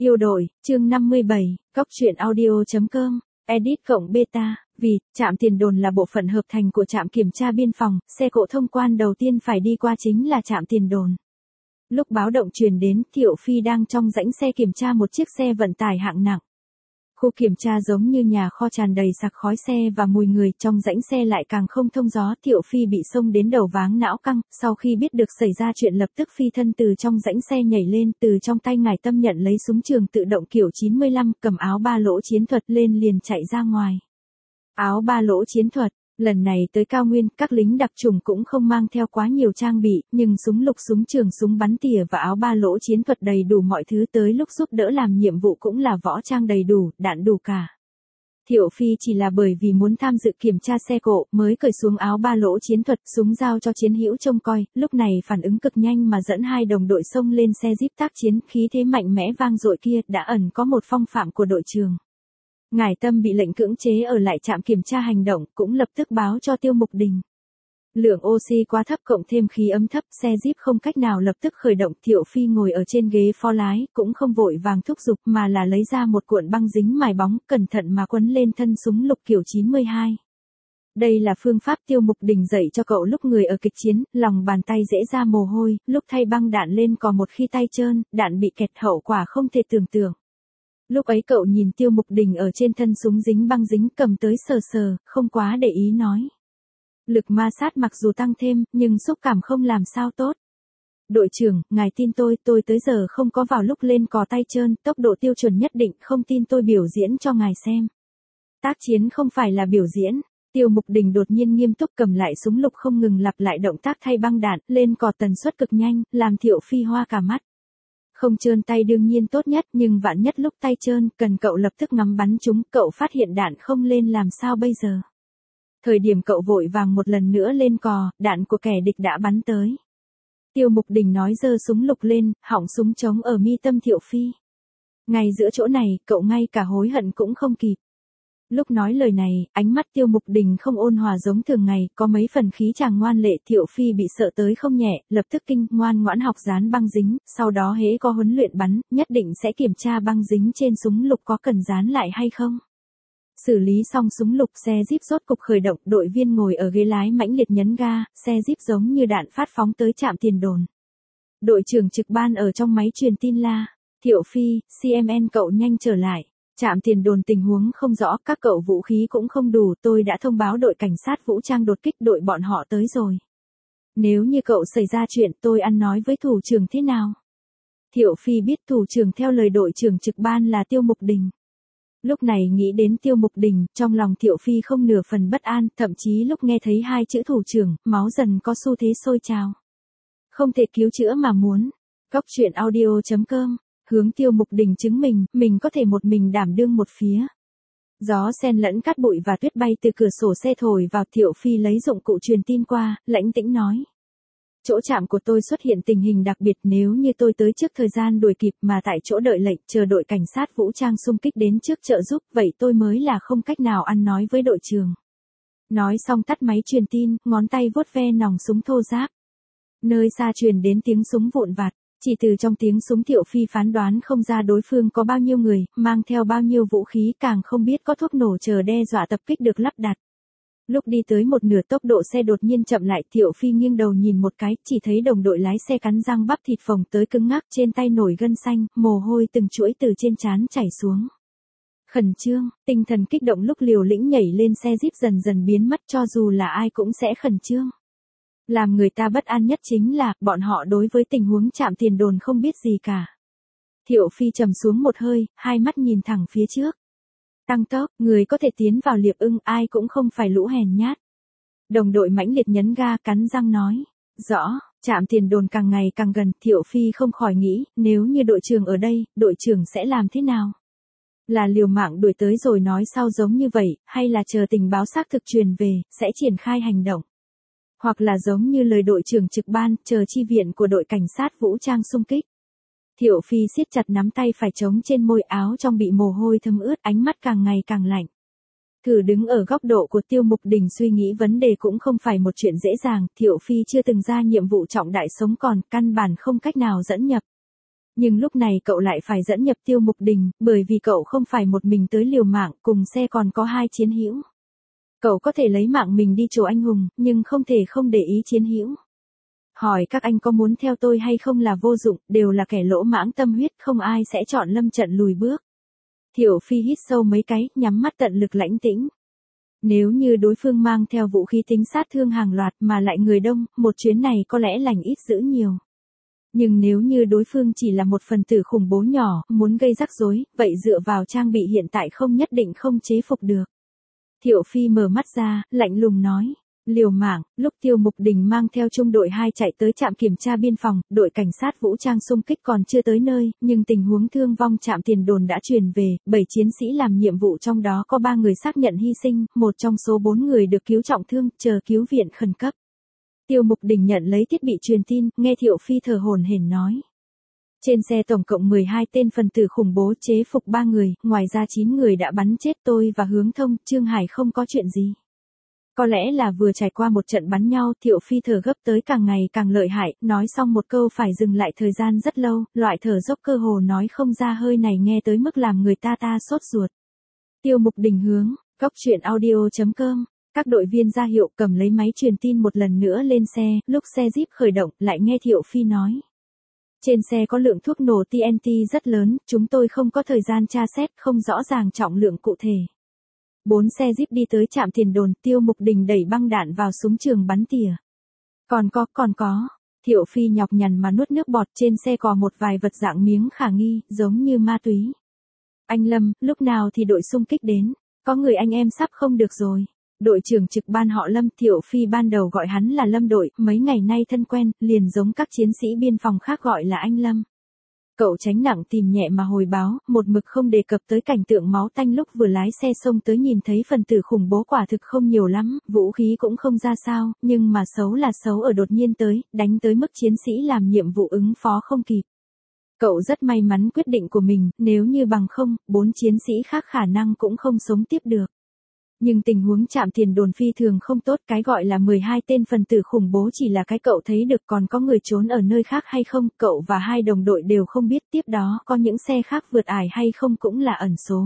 Yêu đội, chương 57, Cóc truyện audio.com, edit cộng beta, vì, trạm tiền đồn là bộ phận hợp thành của trạm kiểm tra biên phòng, xe cộ thông quan đầu tiên phải đi qua chính là trạm tiền đồn. Lúc báo động truyền đến, Thiệu Phi đang trong rãnh xe kiểm tra một chiếc xe vận tải hạng nặng. Khu kiểm tra giống như nhà kho tràn đầy sặc khói xe và mùi người, trong rãnh xe lại càng không thông gió. Thiệu Phi bị xông đến đầu váng não căng, sau khi biết được xảy ra chuyện lập tức phi thân từ trong rãnh xe nhảy lên, từ trong tay Ngải Tâm nhận lấy súng trường tự động kiểu 95, cầm áo ba lỗ chiến thuật lên liền chạy ra ngoài. Áo ba lỗ chiến thuật. Lần này tới cao nguyên, các lính đặc chủng cũng không mang theo quá nhiều trang bị, nhưng súng lục, súng trường, súng bắn tỉa và áo ba lỗ chiến thuật đầy đủ mọi thứ, tới lúc giúp đỡ làm nhiệm vụ cũng là võ trang đầy đủ, đạn đủ cả. Thiệu Phi chỉ là bởi vì muốn tham dự kiểm tra xe cộ, mới cởi xuống áo ba lỗ chiến thuật, súng giao cho chiến hữu trông coi, lúc này phản ứng cực nhanh mà dẫn hai đồng đội xông lên xe Jeep tác chiến, khí thế mạnh mẽ vang dội kia đã ẩn có một phong phạm của đội trường. Ngải Tâm bị lệnh cưỡng chế ở lại trạm kiểm tra hành động, cũng lập tức báo cho Tiêu Mục Đình. Lượng oxy quá thấp cộng thêm khí ấm thấp, xe Jeep không cách nào lập tức khởi động. Thiệu Phi ngồi ở trên ghế phó lái, cũng không vội vàng thúc giục mà là lấy ra một cuộn băng dính mài bóng, cẩn thận mà quấn lên thân súng lục kiểu 92. Đây là phương pháp Tiêu Mục Đình dạy cho cậu lúc người ở kịch chiến, lòng bàn tay dễ ra mồ hôi, lúc thay băng đạn lên cò một khi tay trơn, đạn bị kẹt hậu quả không thể tưởng tượng. Lúc ấy cậu nhìn Tiêu Mục Đình ở trên thân súng dính băng dính cầm tới sờ sờ, không quá để ý nói. Lực ma sát mặc dù tăng thêm, nhưng xúc cảm không làm sao tốt. Đội trưởng, ngài tin tôi tới giờ không có vào lúc lên cò tay trơn, tốc độ tiêu chuẩn nhất định, không tin tôi biểu diễn cho ngài xem. Tác chiến không phải là biểu diễn. Tiêu Mục Đình đột nhiên nghiêm túc cầm lại súng lục không ngừng lặp lại động tác thay băng đạn, lên cò tần suất cực nhanh, làm Thiệu Phi hoa cả mắt. Không trơn tay đương nhiên tốt nhất, nhưng vạn nhất lúc tay trơn, cần cậu lập tức ngắm bắn chúng, cậu phát hiện đạn không lên làm sao bây giờ. Thời điểm cậu vội vàng một lần nữa lên cò, đạn của kẻ địch đã bắn tới. Tiêu Mục Đình nói giơ súng lục lên, họng súng trống ở mi tâm Thiệu Phi. Ngay giữa chỗ này, cậu ngay cả hối hận cũng không kịp. Lúc nói lời này, ánh mắt Tiêu Mục Đình không ôn hòa giống thường ngày, có mấy phần khí chàng ngoan lệ. Thiệu Phi bị sợ tới không nhẹ, lập tức kinh, ngoan ngoãn học dán băng dính, sau đó hễ có huấn luyện bắn, nhất định sẽ kiểm tra băng dính trên súng lục có cần dán lại hay không. Xử lý xong súng lục, xe Jeep rốt cục khởi động, đội viên ngồi ở ghế lái mãnh liệt nhấn ga, xe Jeep giống như đạn phát phóng tới trạm tiền đồn. Đội trưởng trực ban ở trong máy truyền tin la, Thiệu Phi, CMN cậu nhanh trở lại. Trạm tiền đồn tình huống không rõ, các cậu vũ khí cũng không đủ, tôi đã thông báo đội cảnh sát vũ trang đột kích, đội bọn họ tới rồi. Nếu như cậu xảy ra chuyện, tôi ăn nói với thủ trưởng thế nào? Thiệu Phi biết thủ trưởng theo lời đội trưởng trực ban là Tiêu Mục Đình. Lúc này nghĩ đến Tiêu Mục Đình, trong lòng Thiệu Phi không nửa phần bất an, thậm chí lúc nghe thấy hai chữ thủ trưởng, máu dần có xu thế sôi trào. Không thể cứu chữa mà muốn. Cóc truyện audio.com, hướng Tiêu Mục Đình chứng minh, mình có thể một mình đảm đương một phía. Gió xen lẫn cát bụi và tuyết bay từ cửa sổ xe thổi vào. Thiệu Phi lấy dụng cụ truyền tin qua, lãnh tĩnh nói. Chỗ trạm của tôi xuất hiện tình hình đặc biệt, nếu như tôi tới trước thời gian đuổi kịp mà tại chỗ đợi lệnh chờ đội cảnh sát vũ trang xung kích đến trước trợ giúp, vậy tôi mới là không cách nào ăn nói với đội trưởng. Nói xong tắt máy truyền tin, ngón tay vuốt ve nòng súng thô ráp. Nơi xa truyền đến tiếng súng vụn vặt, chỉ từ trong tiếng súng Thiệu Phi phán đoán không ra đối phương có bao nhiêu người, mang theo bao nhiêu vũ khí, càng không biết có thuốc nổ chờ đe dọa tập kích được lắp đặt. Lúc đi tới một nửa tốc độ xe đột nhiên chậm lại, Thiệu Phi nghiêng đầu nhìn một cái, chỉ thấy đồng đội lái xe cắn răng bắp thịt phồng tới cứng ngắc, trên tay nổi gân xanh, mồ hôi từng chuỗi từ trên trán chảy xuống. Khẩn trương, tinh thần kích động lúc liều lĩnh nhảy lên xe Jeep dần dần biến mất, cho dù là ai cũng sẽ khẩn trương. Làm người ta bất an nhất chính là, bọn họ đối với tình huống trạm tiền đồn không biết gì cả. Thiệu Phi trầm xuống một hơi, hai mắt nhìn thẳng phía trước. Tăng tốc, người có thể tiến vào Liệp Ưng, ai cũng không phải lũ hèn nhát. Đồng đội mãnh liệt nhấn ga, cắn răng nói. Rõ, trạm tiền đồn càng ngày càng gần, Thiệu Phi không khỏi nghĩ, nếu như đội trưởng ở đây, đội trưởng sẽ làm thế nào? Là liều mạng đuổi tới rồi nói sau giống như vậy, hay là chờ tình báo xác thực truyền về, sẽ triển khai hành động? Hoặc là giống như lời đội trưởng trực ban, chờ chi viện của đội cảnh sát vũ trang xung kích. Thiệu Phi siết chặt nắm tay phải trống trên môi, áo trong bị mồ hôi thấm ướt, ánh mắt càng ngày càng lạnh. Cử đứng ở góc độ của Tiêu Mục Đình suy nghĩ vấn đề cũng không phải một chuyện dễ dàng, Thiệu Phi chưa từng ra nhiệm vụ trọng đại sống còn, căn bản không cách nào dẫn nhập. Nhưng lúc này cậu lại phải dẫn nhập Tiêu Mục Đình, bởi vì cậu không phải một mình tới liều mạng, cùng xe còn có hai chiến hữu. Cậu có thể lấy mạng mình đi chỗ anh hùng, nhưng không thể không để ý chiến hữu. Hỏi các anh có muốn theo tôi hay không là vô dụng, đều là kẻ lỗ mãng tâm huyết, không ai sẽ chọn lâm trận lùi bước. Thiệu Phi hít sâu mấy cái, nhắm mắt tận lực lãnh tĩnh. Nếu như đối phương mang theo vũ khí tính sát thương hàng loạt mà lại người đông, một chuyến này có lẽ lành ít dữ nhiều. Nhưng nếu như đối phương chỉ là một phần tử khủng bố nhỏ, muốn gây rắc rối, vậy dựa vào trang bị hiện tại không nhất định không chế phục được. Thiệu Phi mở mắt ra, lạnh lùng nói. Liều mạng, lúc Tiêu Mục Đình mang theo trung đội 2 chạy tới trạm kiểm tra biên phòng, đội cảnh sát vũ trang xung kích còn chưa tới nơi, nhưng tình huống thương vong trạm tiền đồn đã truyền về, 7 chiến sĩ làm nhiệm vụ trong đó có 3 người xác nhận hy sinh, một trong số 4 người được cứu trọng thương, chờ cứu viện khẩn cấp. Tiêu Mục Đình nhận lấy thiết bị truyền tin, nghe Thiệu Phi thở hổn hển nói. Trên xe tổng cộng 12 tên phần tử khủng bố chế phục 3 người, ngoài ra 9 người đã bắn chết tôi và Hướng Thông, Trương Hải không có chuyện gì. Có lẽ là vừa trải qua một trận bắn nhau, Thiệu Phi thở gấp tới càng ngày càng lợi hại, nói xong một câu phải dừng lại thời gian rất lâu, loại thở dốc cơ hồ nói không ra hơi này nghe tới mức làm người ta sốt ruột. Tiêu Mục Đình hướng, góc truyện audio.com. Các đội viên ra hiệu cầm lấy máy truyền tin một lần nữa lên xe, lúc xe Jeep khởi động, lại nghe Thiệu Phi nói. Trên xe có lượng thuốc nổ TNT rất lớn, chúng tôi không có thời gian tra xét, không rõ ràng trọng lượng cụ thể. 4 xe Jeep đi tới trạm tiền đồn, Tiêu Mục Đình đẩy băng đạn vào súng trường bắn tỉa. Còn có. Thiệu Phi nhọc nhằn mà nuốt nước bọt, trên xe có một vài vật dạng miếng khả nghi, giống như ma túy. Anh Lâm, lúc nào thì đội xung kích đến? Có người anh em sắp không được rồi. Đội trưởng trực ban họ Lâm, Thiệu Phi ban đầu gọi hắn là Lâm đội, mấy ngày nay thân quen, liền giống các chiến sĩ biên phòng khác gọi là anh Lâm. Cậu tránh nặng tìm nhẹ mà hồi báo, một mực không đề cập tới cảnh tượng máu tanh lúc vừa lái xe xông tới nhìn thấy phần tử khủng bố quả thực không nhiều lắm, vũ khí cũng không ra sao, nhưng mà xấu là xấu ở đột nhiên tới, đánh tới mức chiến sĩ làm nhiệm vụ ứng phó không kịp. Cậu rất may mắn quyết định của mình, nếu như bằng không, 4 chiến sĩ khác khả năng cũng không sống tiếp được. Nhưng tình huống trạm tiền đồn phi thường không tốt, cái gọi là 12 tên phần tử khủng bố chỉ là cái cậu thấy được, còn có người trốn ở nơi khác hay không, cậu và 2 đồng đội đều không biết, tiếp đó có những xe khác vượt ải hay không cũng là ẩn số.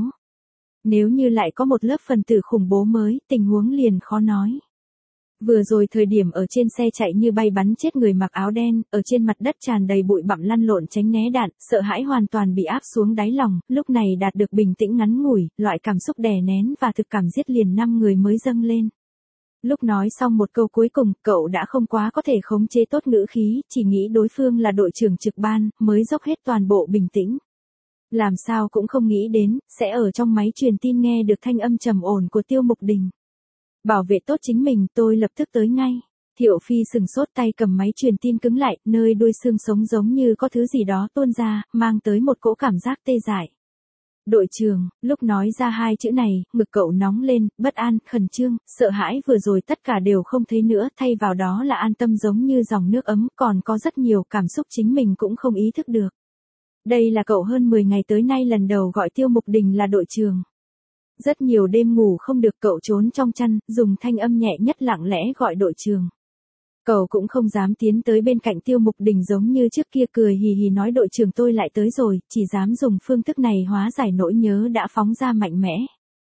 Nếu như lại có một lớp phần tử khủng bố mới, tình huống liền khó nói. Vừa rồi thời điểm ở trên xe chạy như bay bắn chết người mặc áo đen, ở trên mặt đất tràn đầy bụi bặm lăn lộn tránh né đạn, sợ hãi hoàn toàn bị áp xuống đáy lòng, lúc này đạt được bình tĩnh ngắn ngủi, loại cảm xúc đè nén và thực cảm giết liền 5 người mới dâng lên. Lúc nói xong một câu cuối cùng, cậu đã không quá có thể khống chế tốt ngữ khí, chỉ nghĩ đối phương là đội trưởng trực ban, mới dốc hết toàn bộ bình tĩnh. Làm sao cũng không nghĩ đến, sẽ ở trong máy truyền tin nghe được thanh âm trầm ổn của Tiêu Mục Đình. Bảo vệ tốt chính mình, tôi lập tức tới ngay. Thiệu Phi sừng sốt, tay cầm máy truyền tin cứng lại, nơi đuôi xương sống giống như có thứ gì đó tuôn ra, mang tới một cỗ cảm giác tê dại. Đội trưởng, lúc nói ra 2 chữ này, ngực cậu nóng lên, bất an, khẩn trương, sợ hãi vừa rồi tất cả đều không thấy nữa, thay vào đó là an tâm giống như dòng nước ấm, còn có rất nhiều cảm xúc chính mình cũng không ý thức được. Đây là cậu hơn 10 ngày tới nay lần đầu gọi Tiêu Mục Đình là đội trưởng. Rất nhiều đêm ngủ không được, cậu trốn trong chăn, dùng thanh âm nhẹ nhất lặng lẽ gọi đội trưởng. Cậu cũng không dám tiến tới bên cạnh Tiêu Mục Đình giống như trước kia cười hì hì nói đội trưởng tôi lại tới rồi, chỉ dám dùng phương thức này hóa giải nỗi nhớ đã phóng ra mạnh mẽ.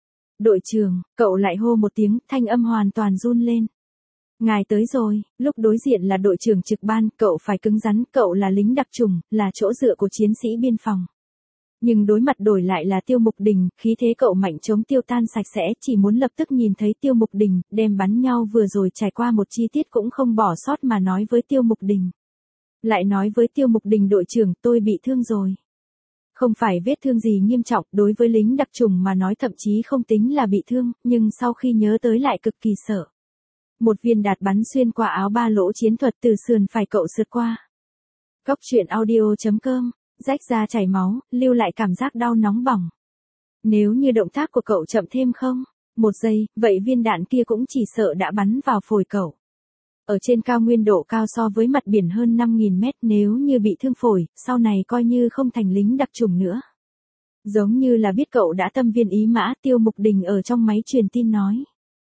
Đội trưởng, cậu lại hô một tiếng, thanh âm hoàn toàn run lên. Ngài tới rồi, lúc đối diện là đội trưởng trực ban, cậu phải cứng rắn, cậu là lính đặc chủng, là chỗ dựa của chiến sĩ biên phòng. Nhưng đối mặt đổi lại là Tiêu Mục Đình, khí thế cậu mạnh chống tiêu tan sạch sẽ, chỉ muốn lập tức nhìn thấy Tiêu Mục Đình, đem bắn nhau vừa rồi trải qua một chi tiết cũng không bỏ sót mà nói với Tiêu Mục Đình. Lại nói với Tiêu Mục Đình đội trưởng, tôi bị thương rồi. Không phải vết thương gì nghiêm trọng, đối với lính đặc chủng mà nói thậm chí không tính là bị thương, nhưng sau khi nhớ tới lại cực kỳ sợ. Một viên đạn bắn xuyên qua áo ba lỗ chiến thuật từ sườn phải cậu sượt qua. Góc truyện audio.com, rách ra chảy máu, lưu lại cảm giác đau nóng bỏng. Nếu như động tác của cậu chậm thêm không? 1 giây, vậy viên đạn kia cũng chỉ sợ đã bắn vào phổi cậu. Ở trên cao nguyên độ cao so với mặt biển hơn 5.000 mét, nếu như bị thương phổi, sau này coi như không thành lính đặc chủng nữa. Giống như là biết cậu đã tâm viên ý mã, Tiêu Mục Đình ở trong máy truyền tin nói.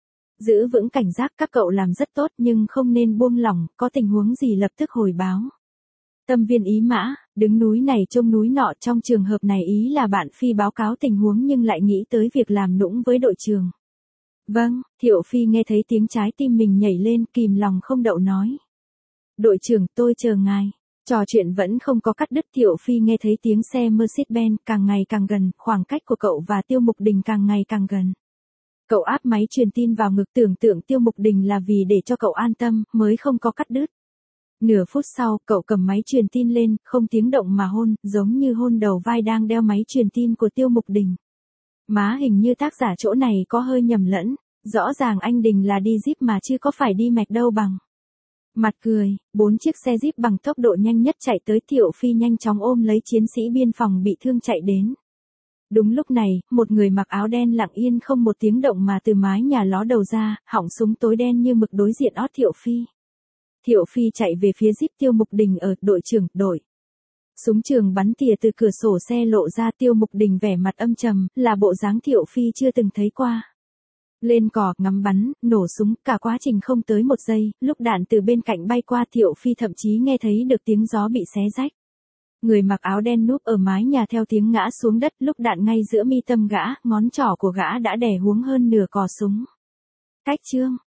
Giữ vững cảnh giác, các cậu làm rất tốt nhưng không nên buông lỏng, có tình huống gì lập tức hồi báo. Tâm viên ý mã, đứng núi này trông núi nọ, trong trường hợp này ý là bạn Phi báo cáo tình huống nhưng lại nghĩ tới việc làm nũng với đội trưởng. Vâng, Thiệu Phi nghe thấy tiếng trái tim mình nhảy lên, kìm lòng không đậu nói. Đội trưởng, tôi chờ ngài. Trò chuyện vẫn không có cắt đứt, Thiệu Phi nghe thấy tiếng xe Mercedes-Benz càng ngày càng gần, khoảng cách của cậu và Tiêu Mục Đình càng ngày càng gần. Cậu áp máy truyền tin vào ngực, tưởng tượng Tiêu Mục Đình là vì để cho cậu an tâm, mới không có cắt đứt. Nửa phút sau, cậu cầm máy truyền tin lên, không tiếng động mà hôn, giống như hôn đầu vai đang đeo máy truyền tin của Tiêu Mục Đình. Má, hình như tác giả chỗ này có hơi nhầm lẫn, rõ ràng anh Đình là đi Jeep mà chứ có phải đi Mac đâu bằng. Mặt cười, 4 chiếc xe Jeep bằng tốc độ nhanh nhất chạy tới, Thiệu Phi nhanh chóng ôm lấy chiến sĩ biên phòng bị thương chạy đến. Đúng lúc này, một người mặc áo đen lặng yên không một tiếng động mà từ mái nhà ló đầu ra, họng súng tối đen như mực đối diện ót Thiệu Phi. Thiệu Phi chạy về phía Jeep Tiêu Mục Đình ở, đội trưởng, đội. Súng trường bắn tỉa từ cửa sổ xe lộ ra, Tiêu Mục Đình vẻ mặt âm trầm, là bộ dáng Thiệu Phi chưa từng thấy qua. Lên cò, ngắm bắn, nổ súng, cả quá trình không tới một giây, lúc đạn từ bên cạnh bay qua Thiệu Phi thậm chí nghe thấy được tiếng gió bị xé rách. Người mặc áo đen núp ở mái nhà theo tiếng ngã xuống đất, lúc đạn ngay giữa mi tâm gã, ngón trỏ của gã đã đè huống hơn nửa cò súng. Cách chương.